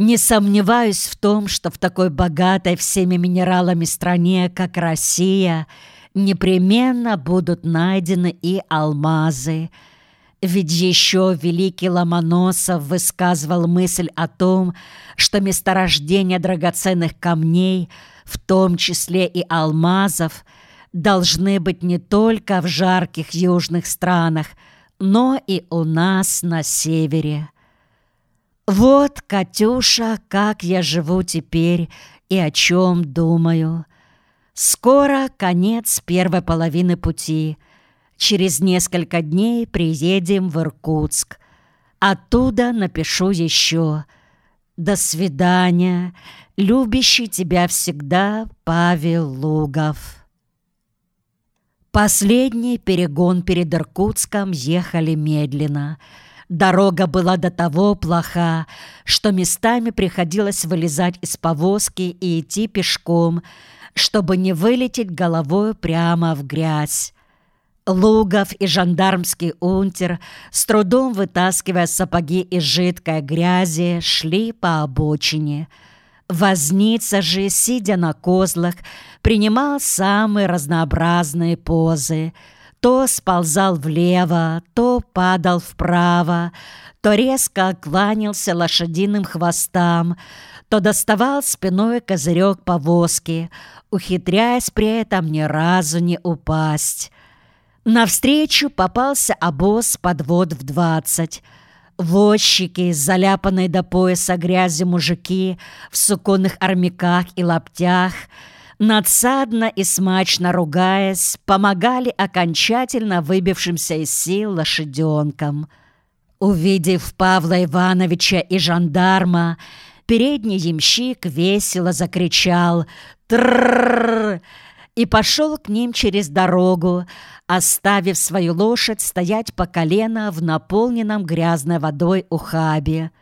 Не сомневаюсь в том, что в такой богатой всеми минералами стране, как Россия, непременно будут найдены и алмазы. Ведь еще великий Ломоносов высказывал мысль о том, что месторождения драгоценных камней, в том числе и алмазов, должны быть не только в жарких южных странах, но и у нас на севере. Вот, Катюша, как я живу теперь и о чем думаю. Скоро конец первой половины пути. Через несколько дней приедем в Иркутск. Оттуда напишу еще. До свидания. Любящий тебя всегда Павел Лугов. Последний перегон перед Иркутском ехали медленно. Дорога была до того плоха, что местами приходилось вылезать из повозки и идти пешком, чтобы не вылететь головой прямо в грязь. Лугов и жандармский унтер, с трудом вытаскивая сапоги из жидкой грязи, шли по обочине. Возница же, сидя на козлах, принимал самые разнообразные позы. То сползал влево, то падал вправо, то резко кланялся лошадиным хвостам, то доставал спиной козырек повозки, ухитряясь при этом ни разу не упасть. Навстречу попался обоз подвод в 20. Возчики, заляпанные до пояса грязью мужики в суконных армяках и лаптях, надсадно и смачно ругаясь, помогали окончательно выбившимся из сил лошаденкам. Увидев Павла Ивановича и жандарма, передний ямщик весело закричал «Трррррр!» и пошел к ним через дорогу, оставив свою лошадь стоять по колено в наполненном грязной водой ухабе.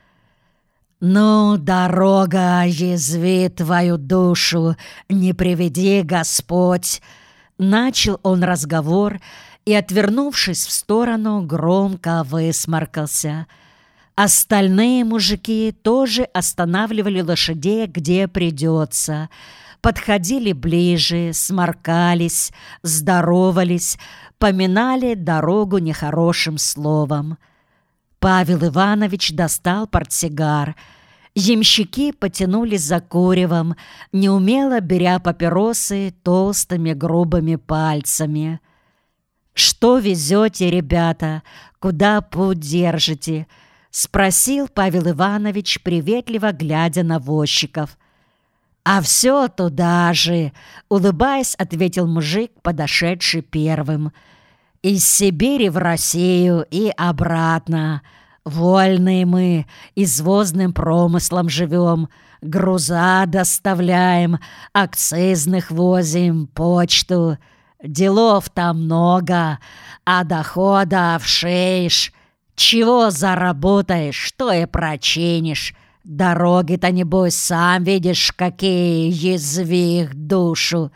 «Ну, дорога, язви твою душу, не приведи Господь!» Начал он разговор и, отвернувшись в сторону, громко высморкался. Остальные мужики тоже останавливали лошадей, где придется. Подходили ближе, сморкались, здоровались, поминали дорогу нехорошим словом. Павел Иванович достал портсигар. Ямщики потянулись за куревом, неумело беря папиросы толстыми грубыми пальцами. «Что везете, ребята? Куда путь держите?» — спросил Павел Иванович, приветливо глядя на возчиков. «А все туда же!» — улыбаясь, ответил мужик, подошедший первым. «Из Сибири в Россию и обратно. Вольные мы, извозным промыслом живем, груза доставляем, акцизных возим, почту. Делов там много, а дохода вшеешь. Чего заработаешь, что и прочинишь. Дороги-то, небось, сам видишь, какие, язви их душу.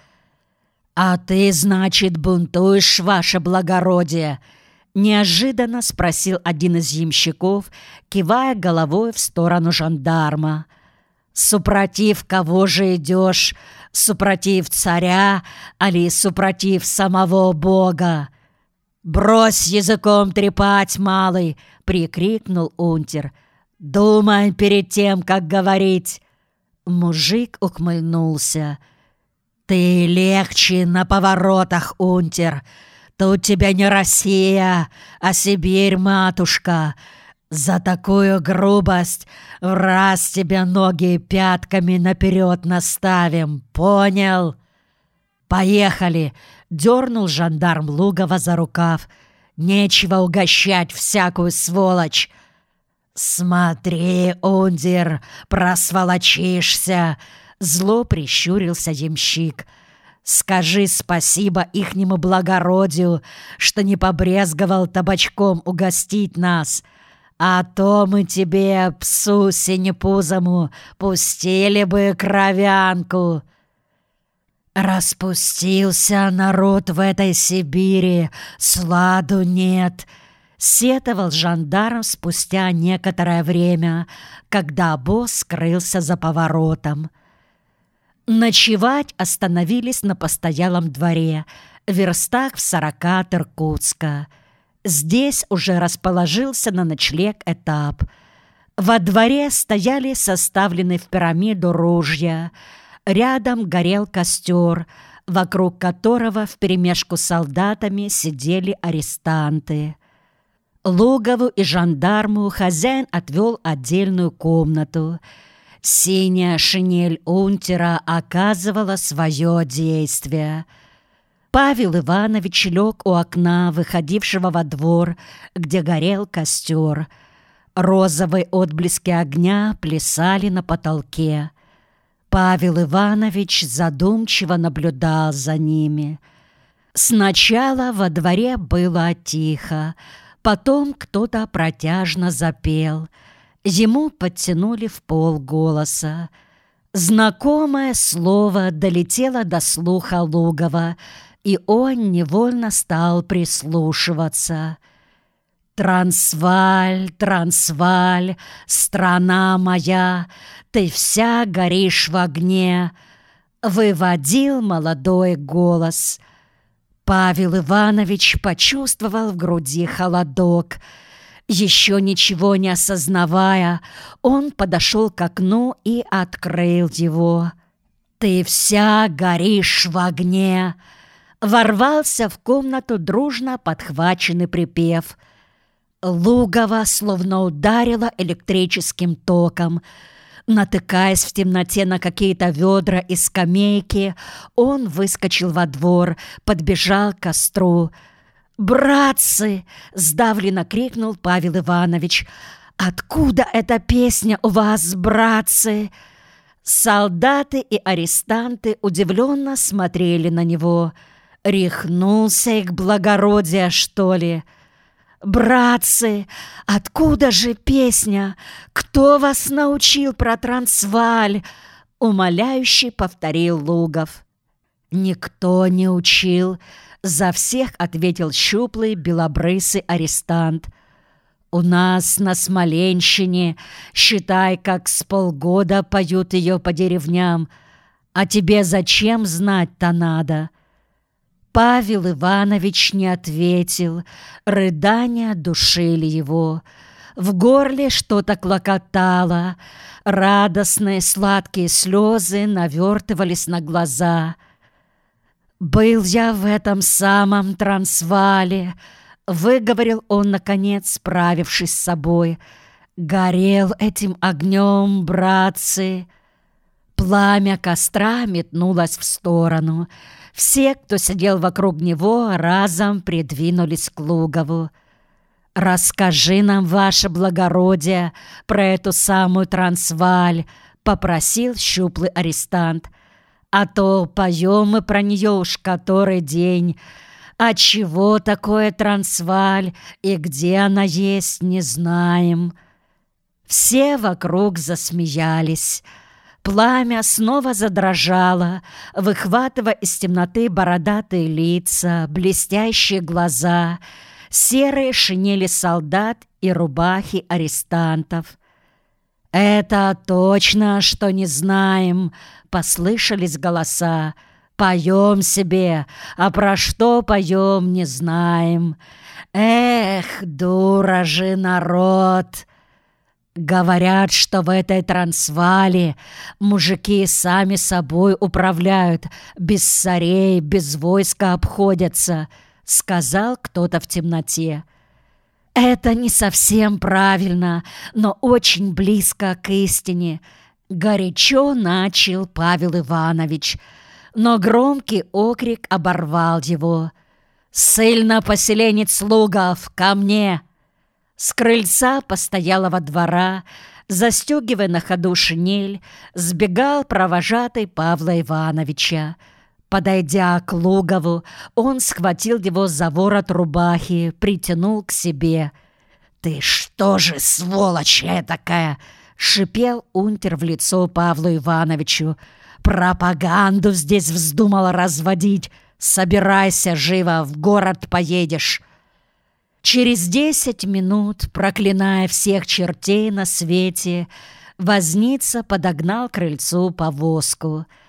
А ты, значит, бунтуешь, ваше благородие?» Неожиданно спросил один из ямщиков, кивая головой в сторону жандарма. «Супротив кого же идешь? Супротив царя, али супротив самого Бога?» «Брось языком трепать, малый!» — прикрикнул унтер. «Думай перед тем, как говорить!» Мужик ухмыльнулся. «Ты легче на поворотах, унтер! Тут тебя не Россия, а Сибирь, матушка! За такую грубость в раз тебе ноги пятками наперед наставим, понял?» «Поехали!» — дернул жандарм Лугова за рукав. «Нечего угощать всякую сволочь!» «Смотри, унтер, просволочишься!» — зло прищурился ямщик. «Скажи спасибо ихнему благородию, что не побрезговал табачком угостить нас, а то мы тебе, псу синепузому, пустили бы кровянку». «Распустился народ в этой Сибири, сладу нет. сетовал жандарм спустя некоторое время, когда обоз скрылся за поворотом. Ночевать остановились на постоялом дворе, верстах в 40 от Иркутска. Здесь уже расположился на ночлег этап. Во дворе стояли составленные в пирамиду ружья. Рядом горел костер, вокруг которого вперемешку с солдатами сидели арестанты. Лугову и жандарму хозяин отвел отдельную комнату. Синяя шинель унтера оказывала свое действие. Павел Иванович лег у окна, выходившего во двор, где горел костер. Розовые отблески огня плясали на потолке. Павел Иванович задумчиво наблюдал за ними. Сначала во дворе было тихо, потом кто-то протяжно запел. Ему подтянули в полголоса. Знакомое слово долетело до слуха Лугова, и он невольно стал прислушиваться. «Трансваль, Трансваль, страна моя, ты вся горишь в огне», — выводил молодой голос. Павел Иванович почувствовал в груди холодок. Еще ничего не осознавая, он подошел к окну и открыл его. «Ты вся горишь в огне», — ворвался в комнату дружно подхваченный припев. Лугова словно ударило электрическим током. Натыкаясь в темноте на какие-то ведра и скамейки, он выскочил во двор, подбежал к костру. «Братцы!» — сдавленно крикнул Павел Иванович. «Откуда эта песня у вас, братцы?» Солдаты и арестанты удивленно смотрели на него. Рехнулся их благородие, что ли? «Братцы, откуда же песня? Кто вас научил про Трансваль?» — умоляюще повторил Лугов. «Никто не учил», — за всех ответил щуплый белобрысый арестант. «У нас на Смоленщине, считай, как с полгода поют ее по деревням. А тебе зачем знать-то надо?» Павел Иванович не ответил. Рыдания душили его. В горле что-то клокотало. Радостные сладкие слезы навертывались на глаза. «Был я в этом самом Трансвале», — выговорил он, наконец, справившись с собой. «Горел этим огнем, братцы». Пламя костра метнулось в сторону. Все, кто сидел вокруг него, разом придвинулись к Лугову. «Расскажи нам, ваше благородие, про эту самую Трансваль», — попросил щуплый арестант. «А то поем мы про нее уж который день. А чего такое Трансваль и где она есть, не знаем». Все вокруг засмеялись. Пламя снова задрожало, выхватывая из темноты бородатые лица, блестящие глаза, серые шинели солдат и рубахи арестантов. «Это точно, что не знаем», — послышались голоса. «Поем себе, а про что поем, не знаем. Эх, дура же народ!» Говорят, что в этой Трансвале мужики сами собой управляют, без царей, без войска обходятся, — сказал кто-то в темноте. «Это не совсем правильно, но очень близко к истине», — горячо начал Павел Иванович, но громкий окрик оборвал его. «Ссыльно-поселенец Лугов, ко мне!» С крыльца постоялого двора, застегивая на ходу шинель, сбегал провожатый Павла Ивановича. Подойдя к Лугову, он схватил его за ворот рубахи, притянул к себе. «Ты что же, сволочь этакая!» — шипел унтер в лицо Павлу Ивановичу. «Пропаганду здесь вздумала разводить! Собирайся живо, в город поедешь!» Через 10 минут, проклиная всех чертей на свете, возница подогнал к крыльцу повозку.